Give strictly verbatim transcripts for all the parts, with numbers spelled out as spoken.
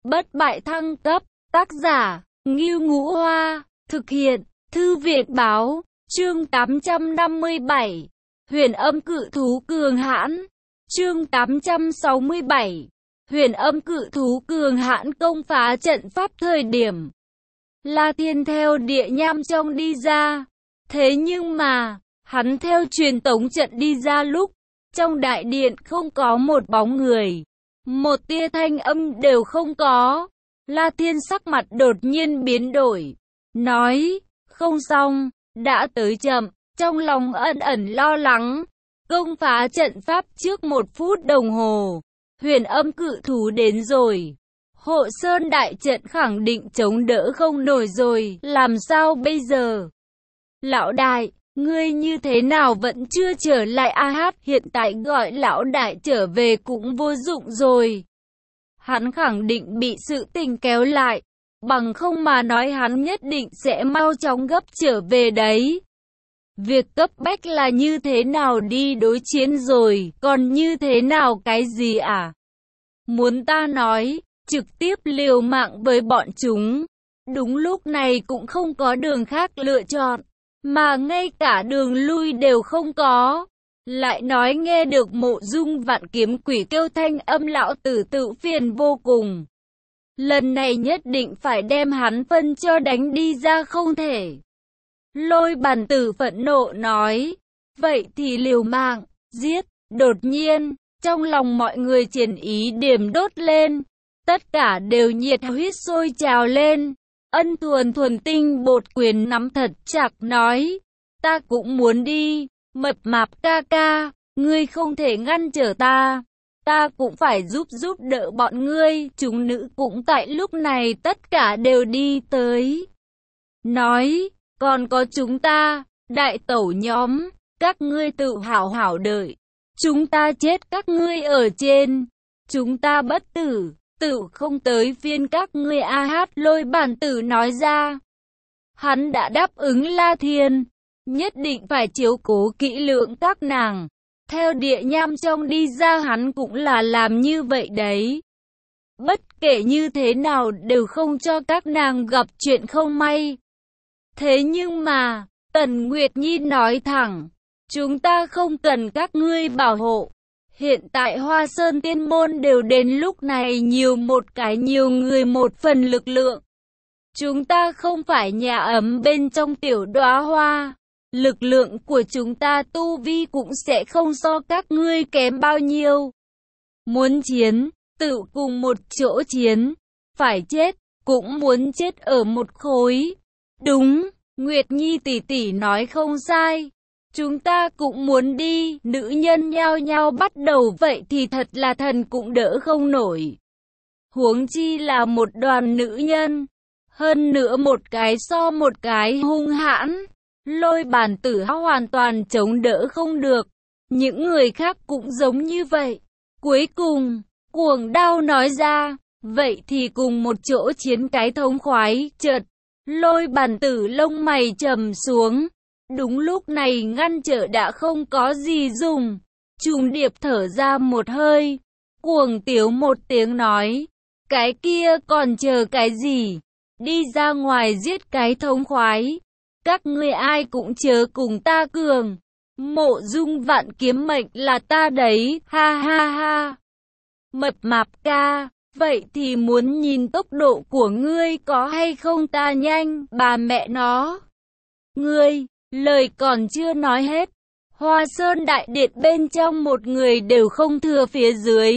Bất bại thăng cấp, tác giả, Ngưu Ngũ Hoa, thực hiện, Thư viện Báo, chương tám trăm năm mươi bảy, huyền âm cự thú cường hãn, chương tám trăm sáu mươi bảy, huyền âm cự thú cường hãn công phá trận pháp thời điểm. La Thiên theo địa nham trong đi ra, thế nhưng mà, hắn theo truyền tống trận đi ra lúc, trong đại điện không có một bóng người, một tia thanh âm đều không có. La Thiên sắc mặt đột nhiên biến đổi, nói, không xong, đã tới chậm, trong lòng ẩn ẩn lo lắng, công phá trận pháp trước một phút đồng hồ, huyền âm cự thú đến rồi. Hộ Sơn đại trận khẳng định chống đỡ không nổi rồi, làm sao bây giờ? Lão đại, ngươi như thế nào vẫn chưa trở lại a hát, hiện tại gọi lão đại trở về cũng vô dụng rồi. Hắn khẳng định bị sự tình kéo lại, bằng không mà nói hắn nhất định sẽ mau chóng gấp trở về đấy. Việc cấp bách là như thế nào đi đối chiến rồi, còn như thế nào cái gì à? Muốn ta nói, trực tiếp liều mạng với bọn chúng. Đúng lúc này cũng không có đường khác lựa chọn, mà ngay cả đường lui đều không có. Lại nói nghe được Mộ Dung Vạn kiếm quỷ kêu thanh âm, lão tử tự phiền vô cùng. Lần này nhất định phải đem hắn phân cho đánh đi ra không thể. Lôi Bàn Tử phẫn nộ nói, vậy thì liều mạng, giết. Đột nhiên, trong lòng mọi người triển ý điểm đốt lên, tất cả đều nhiệt huyết sôi trào lên. Ân Thuần thuần tinh bột quyền nắm thật chặt nói, ta cũng muốn đi. Mập mạp ca ca, ngươi không thể ngăn trở ta, ta cũng phải giúp giúp đỡ bọn ngươi. Chúng nữ cũng tại lúc này tất cả đều đi tới, nói, còn có chúng ta, đại tẩu nhóm, các ngươi tự hảo hảo đợi, chúng ta chết các ngươi ở trên, chúng ta bất tử, tự không tới phiên các ngươi a hát. Lôi Bàn Tử nói ra, hắn đã đáp ứng La Thiên, nhất định phải chiếu cố kỹ lưỡng các nàng. Theo địa nham trong đi ra hắn cũng là làm như vậy đấy. Bất kể như thế nào đều không cho các nàng gặp chuyện không may. Thế nhưng mà, Tần Nguyệt Nhi nói thẳng, chúng ta không cần các ngươi bảo hộ. Hiện tại Hoa Sơn Tiên Môn đều đến lúc này nhiều một cái nhiều người một phần lực lượng. Chúng ta không phải nhà ấm bên trong tiểu đóa hoa. Lực lượng của chúng ta tu vi cũng sẽ không so các ngươi kém bao nhiêu. Muốn chiến, tự cùng một chỗ chiến. Phải chết, cũng muốn chết ở một khối. Đúng, Nguyệt Nhi tỷ tỷ nói không sai. Chúng ta cũng muốn đi. Nữ nhân nhao nhao bắt đầu, vậy thì thật là thần cũng đỡ không nổi. Huống chi là một đoàn nữ nhân. Hơn nữa một cái so một cái hung hãn. Lôi Bàn Tử hoàn toàn chống đỡ không được. Những người khác cũng giống như vậy. Cuối cùng, Cuồng Đao nói ra, vậy thì cùng một chỗ chiến cái thống khoái. Chợt, Lôi Bàn Tử lông mày trầm xuống. Đúng lúc này ngăn trở đã không có gì dùng. Trùng Điệp thở ra một hơi. Cuồng tiếu một tiếng nói, cái kia còn chờ cái gì? Đi ra ngoài giết cái thống khoái. Các ngươi ai cũng chớ cùng ta cường. Mộ Dung Vạn kiếm mệnh là ta đấy, ha ha ha. Mập mạp ca, vậy thì muốn nhìn tốc độ của ngươi có hay không ta nhanh, bà mẹ nó. Ngươi, lời còn chưa nói hết. Hoa Sơn đại điện bên trong một người đều không thừa phía dưới.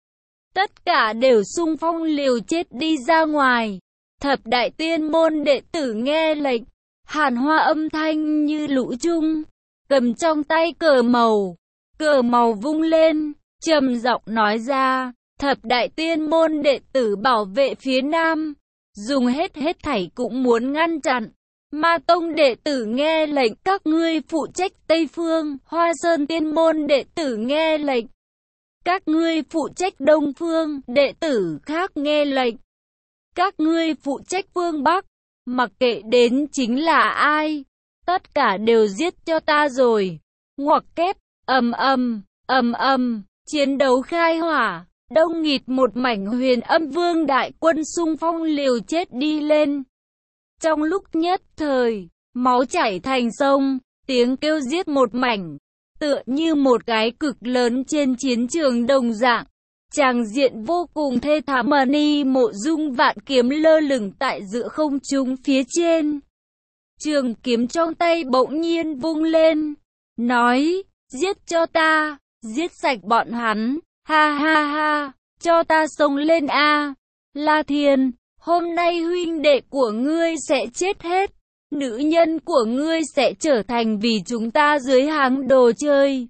Tất cả đều xung phong liều chết đi ra ngoài. Thập đại tiên môn đệ tử nghe lệnh. Hàn Hoa âm thanh như lũ chung, cầm trong tay cờ màu, cờ màu vung lên, trầm giọng nói ra, thập đại tiên môn đệ tử bảo vệ phía nam, dùng hết hết thảy cũng muốn ngăn chặn. Ma tông đệ tử nghe lệnh, các ngươi phụ trách Tây Phương. Hoa Sơn tiên môn đệ tử nghe lệnh, các ngươi phụ trách Đông Phương. Đệ tử khác nghe lệnh, các ngươi phụ trách Phương Bắc. Mặc kệ đến chính là ai, tất cả đều giết cho ta rồi. Ngoặc kép, ầm ầm, ầm ầm, chiến đấu khai hỏa, đông nghịt một mảnh Huyền Âm Vương đại quân xung phong liều chết đi lên. Trong lúc nhất thời, máu chảy thành sông, tiếng kêu giết một mảnh, tựa như một cái cực lớn trên chiến trường đồng dạng. Tràng diện vô cùng thê thảm. Ni Mộ Dung Vạn Kiếm lơ lửng tại giữa không trung phía trên. Trường kiếm trong tay bỗng nhiên vung lên, nói, giết cho ta, giết sạch bọn hắn, ha ha ha, cho ta xông lên a. La Thiên, hôm nay huynh đệ của ngươi sẽ chết hết, nữ nhân của ngươi sẽ trở thành vì chúng ta dưới háng đồ chơi.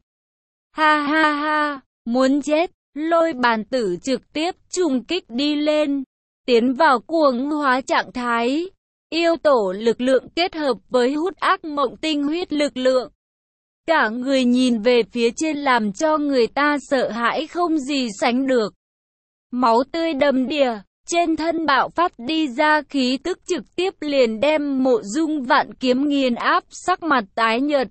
Ha ha ha, muốn chết. Lôi Bàn Tử trực tiếp trùng kích đi lên, tiến vào cuồng hóa trạng thái. Yêu tổ lực lượng kết hợp với hút ác mộng tinh huyết lực lượng. Cả người nhìn về phía trên làm cho người ta sợ hãi không gì sánh được. Máu tươi đầm đìa, trên thân bạo phát đi ra khí tức trực tiếp liền đem Mộ Dung Vạn Kiếm nghiền áp, sắc mặt tái nhợt.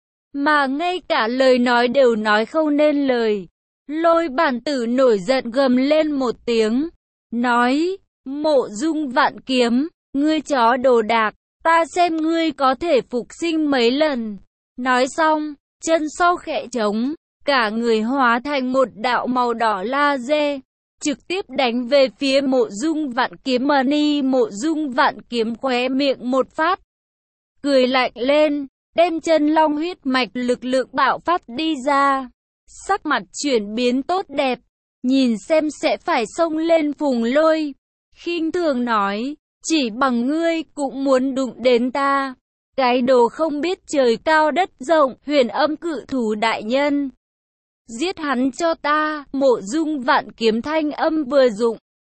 Mà ngay cả lời nói đều nói không nên lời. Lôi Bàn Tử nổi giận gầm lên một tiếng, nói, Mộ Dung Vạn Kiếm, ngươi chó đồ đạc, ta xem ngươi có thể phục sinh mấy lần. Nói xong, chân sau khẽ trống, cả người hóa thành một đạo màu đỏ laser, trực tiếp đánh về phía Mộ Dung Vạn Kiếm. Ni Mộ Dung Vạn Kiếm khóe miệng một phát, cười lạnh lên, đem chân long huyết mạch lực lượng bạo phát đi ra. Sắc mặt chuyển biến tốt đẹp, nhìn xem sẽ phải xông lên Phùng Lôi, khinh thường nói, chỉ bằng ngươi cũng muốn đụng đến ta, cái đồ không biết trời cao đất rộng. Huyền Âm Cự Thú đại nhân, giết hắn cho ta. Mộ Dung Vạn Kiếm thanh âm vừa dụng,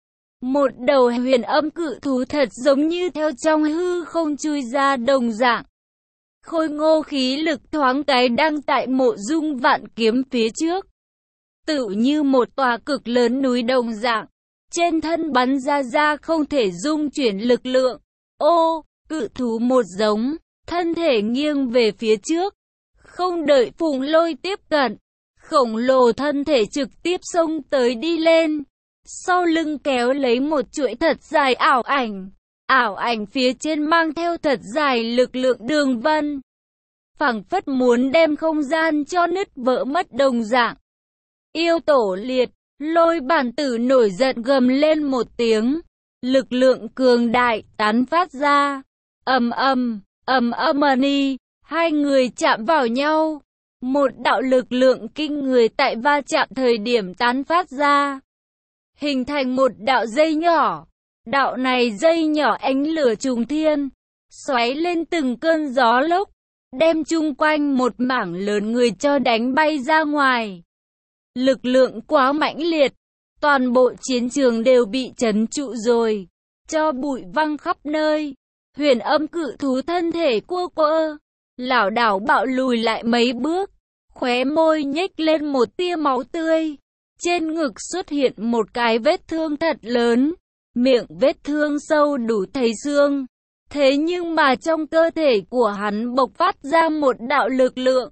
một đầu Huyền Âm Cự Thú thật giống như theo trong hư không chui ra đồng dạng. Khôi ngô khí lực thoáng cái đang tại Mộ Dung Vạn Kiếm phía trước, tựu như một tòa cực lớn núi đồng dạng, trên thân bắn ra ra không thể dung chuyển lực lượng. Ô, cự thú một giống, thân thể nghiêng về phía trước, không đợi Phùng Lôi tiếp cận, khổng lồ thân thể trực tiếp xông tới đi lên, sau lưng kéo lấy một chuỗi thật dài ảo ảnh. Ảo ảnh phía trên mang theo thật dài lực lượng đường vân, phảng phất muốn đem không gian cho nứt vỡ mất đồng dạng. Yêu tổ liệt, Lôi Bàn Tử nổi giận gầm lên một tiếng, lực lượng cường đại tán phát ra, ầm ầm, ầm ầm. Ni, hai người chạm vào nhau, một đạo lực lượng kinh người tại va chạm thời điểm tán phát ra, hình thành một đạo dây nhỏ. Đạo này dây nhỏ ánh lửa trùng thiên, xoáy lên từng cơn gió lốc, đem chung quanh một mảng lớn người cho đánh bay ra ngoài. Lực lượng quá mãnh liệt, toàn bộ chiến trường đều bị trấn trụ rồi, cho bụi văng khắp nơi. Huyền Âm Cự Thú thân thể cua quơ, lảo đảo bạo lùi lại mấy bước, khóe môi nhếch lên một tia máu tươi, trên ngực xuất hiện một cái vết thương thật lớn. Miệng vết thương sâu đủ thấy xương, thế nhưng mà trong cơ thể của hắn bộc phát ra một đạo lực lượng.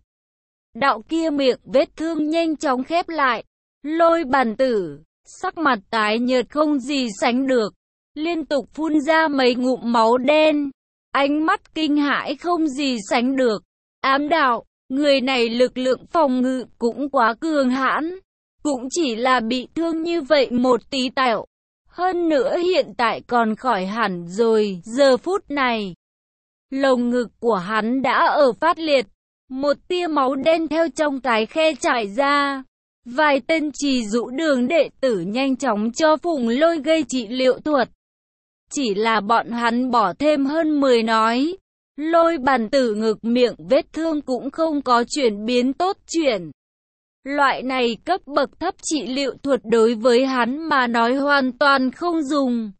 Đạo kia miệng vết thương nhanh chóng khép lại. Lôi Bàn Tử, sắc mặt tái nhợt không gì sánh được, liên tục phun ra mấy ngụm máu đen, ánh mắt kinh hãi không gì sánh được. Ám đạo, người này lực lượng phòng ngự cũng quá cường hãn, cũng chỉ là bị thương như vậy một tí tẹo. Hơn nữa hiện tại còn khỏi hẳn rồi. Giờ phút này, lồng ngực của hắn đã ở phát liệt, một tia máu đen theo trong cái khe chảy ra. Vài tên trì dụ đường đệ tử nhanh chóng cho Phùng Lôi gây trị liệu thuật. Chỉ là bọn hắn bỏ thêm hơn mười nói, Lôi Bàn Tử ngực miệng vết thương cũng không có chuyển biến tốt chuyển. Loại này cấp bậc thấp trị liệu thuật đối với hắn mà nói hoàn toàn không dùng.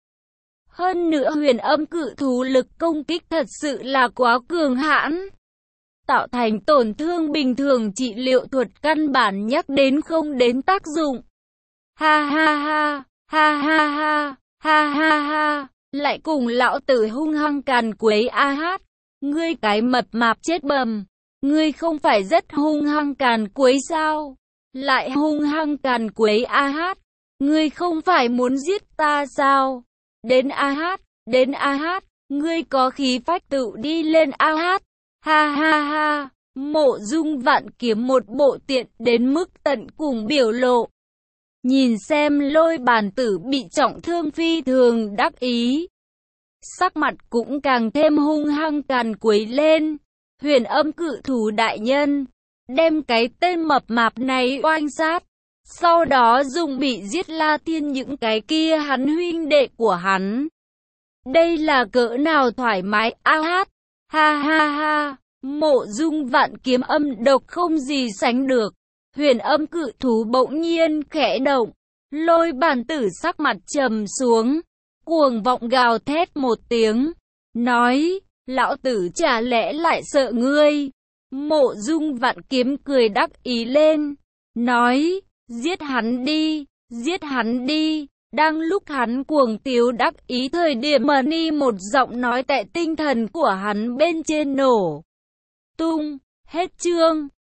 Hơn nữa Huyền Âm Cự Thú lực công kích thật sự là quá cường hãn, tạo thành tổn thương bình thường trị liệu thuật căn bản nhắc đến không đến tác dụng. Ha ha ha, ha ha ha, ha ha ha, lại cùng lão tử hung hăng càn quấy a hát. Ngươi cái mập mạp chết bầm, ngươi không phải rất hung hăng càn quấy sao? Lại hung hăng càn quấy a hát. ngươi không phải muốn giết ta sao? Đến A Hát, đến A Hát, ngươi có khí phách tự đi lên A Hát. Ha ha ha, Mộ Dung Vạn Kiếm một bộ tiện đến mức tận cùng biểu lộ. Nhìn xem Lôi Bàn Tử bị trọng thương phi thường đắc ý. Sắc mặt cũng càng thêm hung hăng càn quấy lên. Huyền Âm Cự Thú đại nhân, đem cái tên mập mạp này oanh sát. Sau đó dùng bị giết La Tiên những cái kia hắn huynh đệ của hắn. Đây là cỡ nào thoải mái A Hát. Ha ha ha, Mộ Dung Vạn Kiếm âm độc không gì sánh được. Huyền Âm Cự Thú bỗng nhiên khẽ động. Lôi Bàn Tử sắc mặt trầm xuống, cuồng vọng gào thét một tiếng, nói, lão tử chả lẽ lại sợ ngươi. Mộ Dung Vạn Kiếm cười đắc ý lên, nói, giết hắn đi, giết hắn đi. Đang lúc hắn cuồng tiếu đắc ý thời điểm mà ni một giọng nói tại tinh thần của hắn bên trên nổ tung. Hết chương.